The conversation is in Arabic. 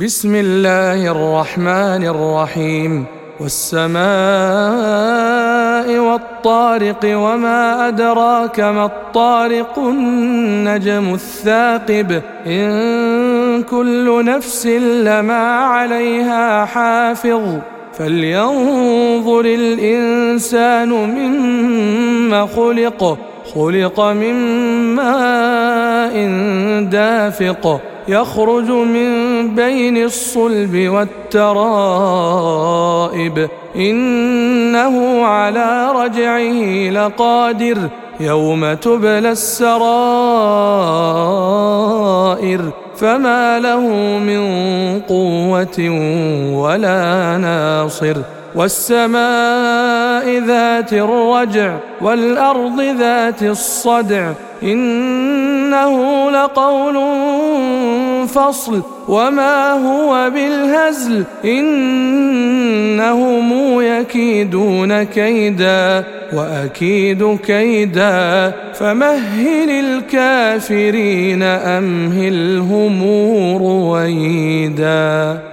بسم الله الرحمن الرحيم والسماء والطارق وما أدراك ما الطارق النجم الثاقب إن كل نفس لما عليها حافظ فلينظر الإنسان مما خلق من ماء دافق يخرج من بين الصلب والترائب إنه على رجعه لقادر يوم تبلى السرائر فما له من قوة ولا ناصر والسماء ذات الرجع والأرض ذات الصدع إنه لقول فصل وما هو بالهزل إنهم يكيدون كيدا وأكيد كيدا فمهل الكافرين أمهلهم رويدا.